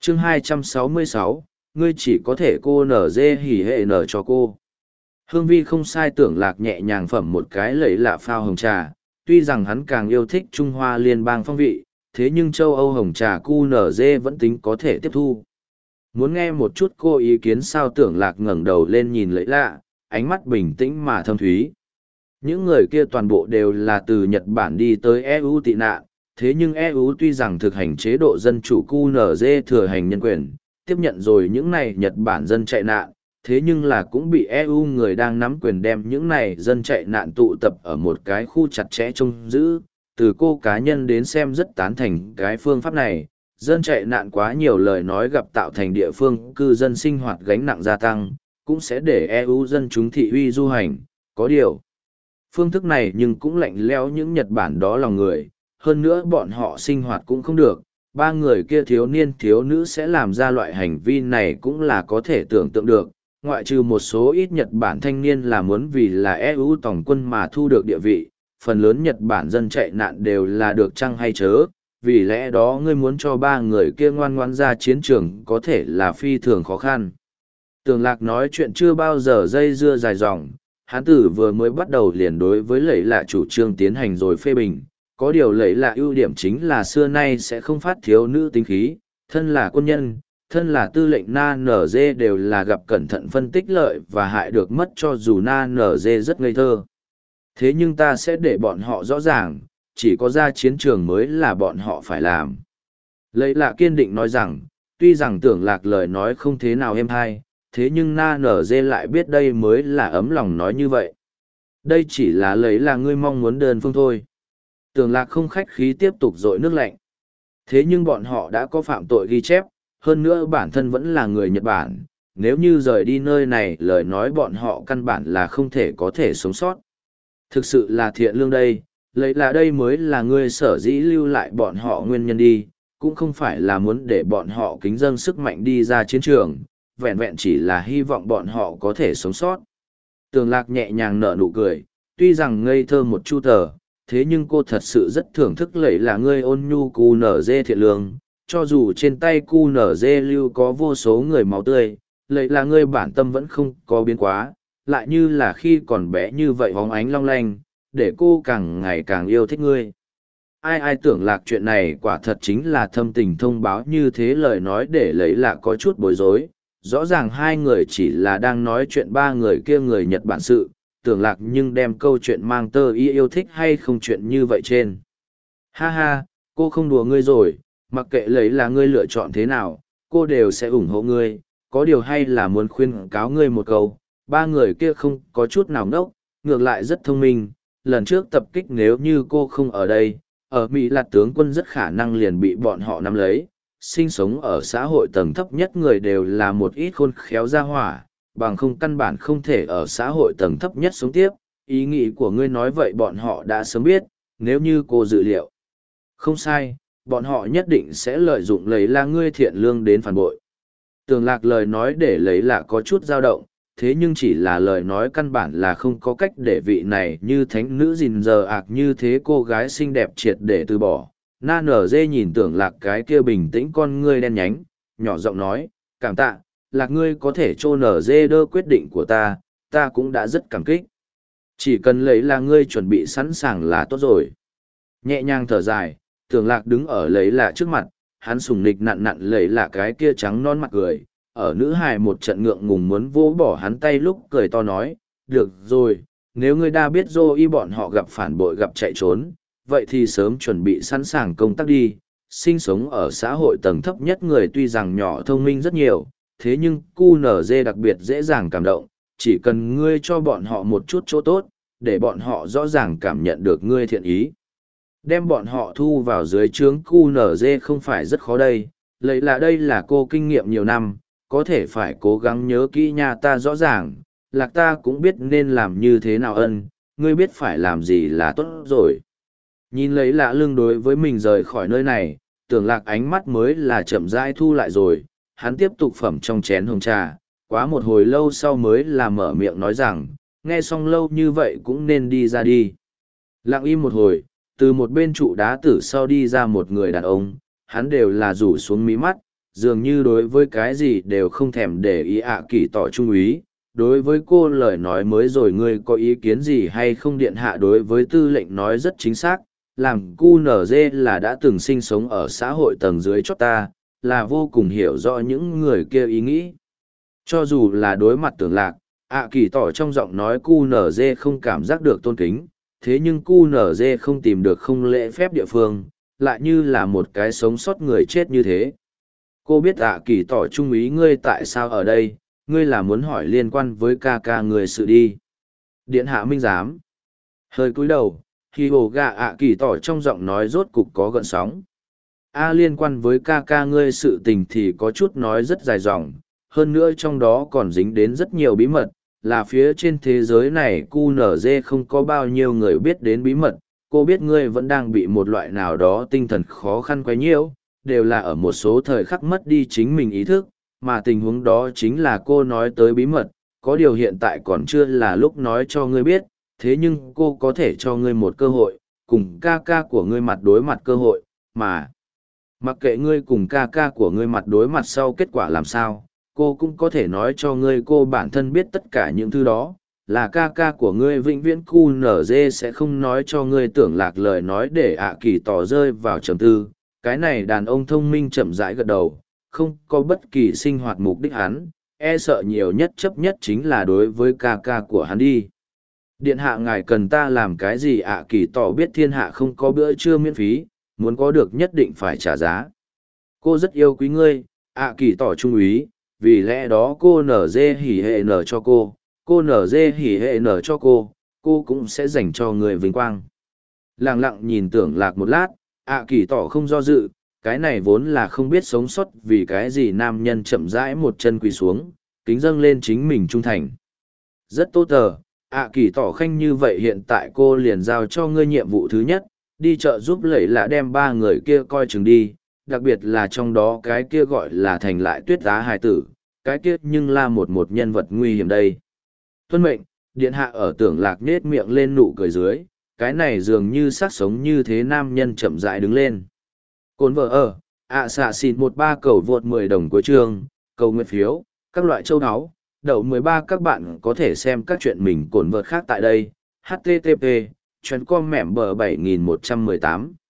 chương 266, ngươi chỉ có thể cô nở dê hỉ hệ nở cho cô. Hương vi không sai, Tưởng Lạc nhẹ nhàng phẩm một cái lẫy lạ phao hồng trà, tuy rằng hắn càng yêu thích Trung Hoa liên bang phong vị, thế nhưng châu Âu hồng trà cu nở dê vẫn tính có thể tiếp thu. Muốn nghe một chút cô ý kiến sao? Tưởng Lạc ngẩng đầu lên nhìn lẫy lạ, ánh mắt bình tĩnh mà thâm thúy. Những người kia toàn bộ đều là từ Nhật Bản đi tới EU tị nạn, thế nhưng EU tuy rằng thực hành chế độ dân chủ QNZ thừa hành nhân quyền, tiếp nhận rồi những này Nhật Bản dân chạy nạn, thế nhưng là cũng bị EU người đang nắm quyền đem những này dân chạy nạn tụ tập ở một cái khu chặt chẽ trông giữ. Từ cô cá nhân đến xem rất tán thành cái phương pháp này, dân chạy nạn quá nhiều lời nói gặp tạo thành địa phương cư dân sinh hoạt gánh nặng gia tăng, cũng sẽ để EU dân chúng thị uy du hành, có điều. Phương thức này nhưng cũng lạnh lẽo những Nhật Bản đó lòng người, hơn nữa bọn họ sinh hoạt cũng không được, ba người kia thiếu niên thiếu nữ sẽ làm ra loại hành vi này cũng là có thể tưởng tượng được, ngoại trừ một số ít Nhật Bản thanh niên là muốn vì là EU tổng quân mà thu được địa vị, phần lớn Nhật Bản dân chạy nạn đều là được chăng hay chớ, vì lẽ đó ngươi muốn cho ba người kia ngoan ngoãn ra chiến trường có thể là phi thường khó khăn. Tưởng Lạc nói chuyện chưa bao giờ dây dưa dài dòng, hán tử vừa mới bắt đầu liền đối với lẫy lạ chủ trương tiến hành rồi phê bình, có điều lẫy lạ ưu điểm chính là xưa nay sẽ không phát thiếu nữ tính khí, thân là quân nhân, thân là tư lệnh Na Nở Dê đều là gặp cẩn thận phân tích lợi và hại được mất cho dù Na Nở Dê rất ngây thơ. Thế nhưng ta sẽ để bọn họ rõ ràng, chỉ có ra chiến trường mới là bọn họ phải làm. Lẫy lạ kiên định nói rằng, tuy rằng Tưởng Lạc lời nói không thế nào êm hay, thế nhưng Na Nở Dê lại biết đây mới là ấm lòng nói như vậy. Đây chỉ là lấy là ngươi mong muốn đơn phương thôi. Tưởng Lạc không khách khí tiếp tục dội nước lạnh. Thế nhưng bọn họ đã có phạm tội ghi chép, hơn nữa bản thân vẫn là người Nhật Bản. Nếu như rời đi nơi này lời nói bọn họ căn bản là không thể có thể sống sót. Thực sự là thiện lương đây, lấy là đây mới là ngươi sở dĩ lưu lại bọn họ nguyên nhân đi, cũng không phải là muốn để bọn họ kính dâng sức mạnh đi ra chiến trường, vẹn vẹn chỉ là hy vọng bọn họ có thể sống sót. Tưởng Lạc nhẹ nhàng nở nụ cười, tuy rằng ngây thơ một chút tờ, thế nhưng cô thật sự rất thưởng thức lẫy là ngươi ôn nhu cu nở dê thiện lương, cho dù trên tay cu nở dê lưu có vô số người máu tươi, lẫy là ngươi bản tâm vẫn không có biến quá, lại như là khi còn bé như vậy bóng ánh long lanh, để cô càng ngày càng yêu thích ngươi. Ai Tưởng Lạc chuyện này quả thật chính là thâm tình thông báo như thế, lời nói để lấy là có chút bối rối. Rõ ràng hai người chỉ là đang nói chuyện ba người kia người Nhật Bản sự, Tưởng Lạc nhưng đem câu chuyện mang tơ ý yêu thích hay không chuyện như vậy trên. Ha ha, cô không đùa ngươi rồi, mặc kệ lấy là ngươi lựa chọn thế nào, cô đều sẽ ủng hộ ngươi, có điều hay là muốn khuyên cáo ngươi một câu, ba người kia không có chút nào ngốc, ngược lại rất thông minh, lần trước tập kích nếu như cô không ở đây, ở Mỹ là tướng quân rất khả năng liền bị bọn họ nắm lấy. Sinh sống ở xã hội tầng thấp nhất người đều là một ít khôn khéo ra hỏa, bằng không căn bản không thể ở xã hội tầng thấp nhất sống tiếp. Ý nghĩ của ngươi nói vậy bọn họ đã sớm biết, nếu như cô dự liệu. Không sai, bọn họ nhất định sẽ lợi dụng lấy là ngươi thiện lương đến phản bội. Tưởng Lạc lời nói để lấy là có chút dao động, thế nhưng chỉ là lời nói căn bản là không có cách để vị này như thánh nữ gìn giờ ạc như thế cô gái xinh đẹp triệt để từ bỏ. Na nở dê nhìn Tưởng Lạc cái kia bình tĩnh con ngươi đen nhánh, nhỏ giọng nói, cảm tạ, Lạc ngươi có thể trô nở dê đơ quyết định của ta cũng đã rất cảm kích. Chỉ cần lấy là ngươi chuẩn bị sẵn sàng là tốt rồi. Nhẹ nhàng thở dài, Tưởng Lạc đứng ở lấy là trước mặt, hắn sùng nịch nặn nặn lấy là cái kia trắng non mặt cười, ở nữ hài một trận ngượng ngùng muốn vỗ bỏ hắn tay lúc cười to nói, được rồi, nếu ngươi đã biết dô y bọn họ gặp phản bội gặp chạy trốn, vậy thì sớm chuẩn bị sẵn sàng công tác đi. Sinh sống ở xã hội tầng thấp nhất người tuy rằng nhỏ thông minh rất nhiều, thế nhưng QNZ đặc biệt dễ dàng cảm động, chỉ cần ngươi cho bọn họ một chút chỗ tốt, để bọn họ rõ ràng cảm nhận được ngươi thiện ý. Đem bọn họ thu vào dưới trướng QNZ không phải rất khó đây, lấy là đây là cô kinh nghiệm nhiều năm, có thể phải cố gắng nhớ kỹ nha. Ta rõ ràng, Lạc ta cũng biết nên làm như thế nào ân, ngươi biết phải làm gì là tốt rồi. Nhìn lấy lạ lưng đối với mình rời khỏi nơi này, Tưởng Lạc ánh mắt mới là chậm rãi thu lại rồi, hắn tiếp tục phẩm trong chén hồng trà, quá một hồi lâu sau mới là mở miệng nói rằng, nghe xong lâu như vậy cũng nên đi ra đi. Lặng im một hồi, từ một bên trụ đá tử sau đi ra một người đàn ông, hắn đều là rủ xuống mí mắt, dường như đối với cái gì đều không thèm để ý kỳ tỏ trung úy. Đối với cô lời nói mới rồi ngươi có ý kiến gì hay không? Điện hạ đối với tư lệnh nói rất chính xác, làm QNZ là đã từng sinh sống ở xã hội tầng dưới chót ta, là vô cùng hiểu rõ những người kia ý nghĩ. Cho dù là đối mặt Tưởng Lạc, kỳ tỏ trong giọng nói QNZ không cảm giác được tôn kính, thế nhưng QNZ không tìm được không lễ phép địa phương, lại như là một cái sống sót người chết như thế. Cô biết kỳ tỏ trung ý ngươi tại sao ở đây, ngươi là muốn hỏi liên quan với ca ca người sự đi. Điện hạ minh giám. Hơi cúi đầu, khi hồ gà kỳ tỏ trong giọng nói rốt cục có gợn sóng. Liên quan với ca ca ngươi sự tình thì có chút nói rất dài dòng, hơn nữa trong đó còn dính đến rất nhiều bí mật, là phía trên thế giới này QNZ không có bao nhiêu người biết đến bí mật. Cô biết ngươi vẫn đang bị một loại nào đó tinh thần khó khăn quấy nhiễu, đều là ở một số thời khắc mất đi chính mình ý thức, mà tình huống đó chính là cô nói tới bí mật, có điều hiện tại còn chưa là lúc nói cho ngươi biết, thế nhưng cô có thể cho ngươi một cơ hội, cùng ca ca của ngươi mặt đối mặt cơ hội, mà mặc kệ ngươi cùng ca ca của ngươi mặt đối mặt sau kết quả làm sao, cô cũng có thể nói cho ngươi cô bản thân biết tất cả những thứ đó, là ca ca của ngươi vĩnh viễn QNZ sẽ không nói cho ngươi. Tưởng Lạc lời nói để kỳ tỏ rơi vào trầm tư, cái này đàn ông thông minh chậm rãi gật đầu, không có bất kỳ sinh hoạt mục đích hắn, e sợ nhiều nhất chấp nhất chính là đối với ca ca của hắn đi. Điện hạ ngài cần ta làm cái gì? Kỳ tỏ biết thiên hạ không có bữa trưa miễn phí, muốn có được nhất định phải trả giá. Cô rất yêu quý ngươi, kỳ tỏ trung úy, vì lẽ đó cô nở dê hỉ hệ nở cho cô nở dê hỉ hệ nở cho cô cũng sẽ dành cho người vinh quang. Lặng lặng nhìn Tưởng Lạc một lát, kỳ tỏ không do dự, cái này vốn là không biết sống sót vì cái gì nam nhân chậm rãi một chân quỳ xuống, kính dâng lên chính mình trung thành. Rất tốt tờ, kỳ tỏ khanh, như vậy hiện tại cô liền giao cho ngươi nhiệm vụ thứ nhất, đi chợ giúp lẩy là đem 3 người kia coi chừng đi, đặc biệt là trong đó cái kia gọi là Thành Lại Tuyết Giá hài tử, cái kia nhưng là một nhân vật nguy hiểm đây. Tuân mệnh, điện hạ. Ở Tưởng Lạc nết miệng lên nụ cười dưới, cái này dường như xác sống như thế nam nhân chậm rãi đứng lên. Cồn vợ xạ xịn 13 cầu vượt 10 đồng của chương, cầu nguyện phiếu, các loại châu áo, đậu 13. Các bạn có thể xem các chuyện mình cồn vợt khác tại đây. http://com mẻm bờ 7118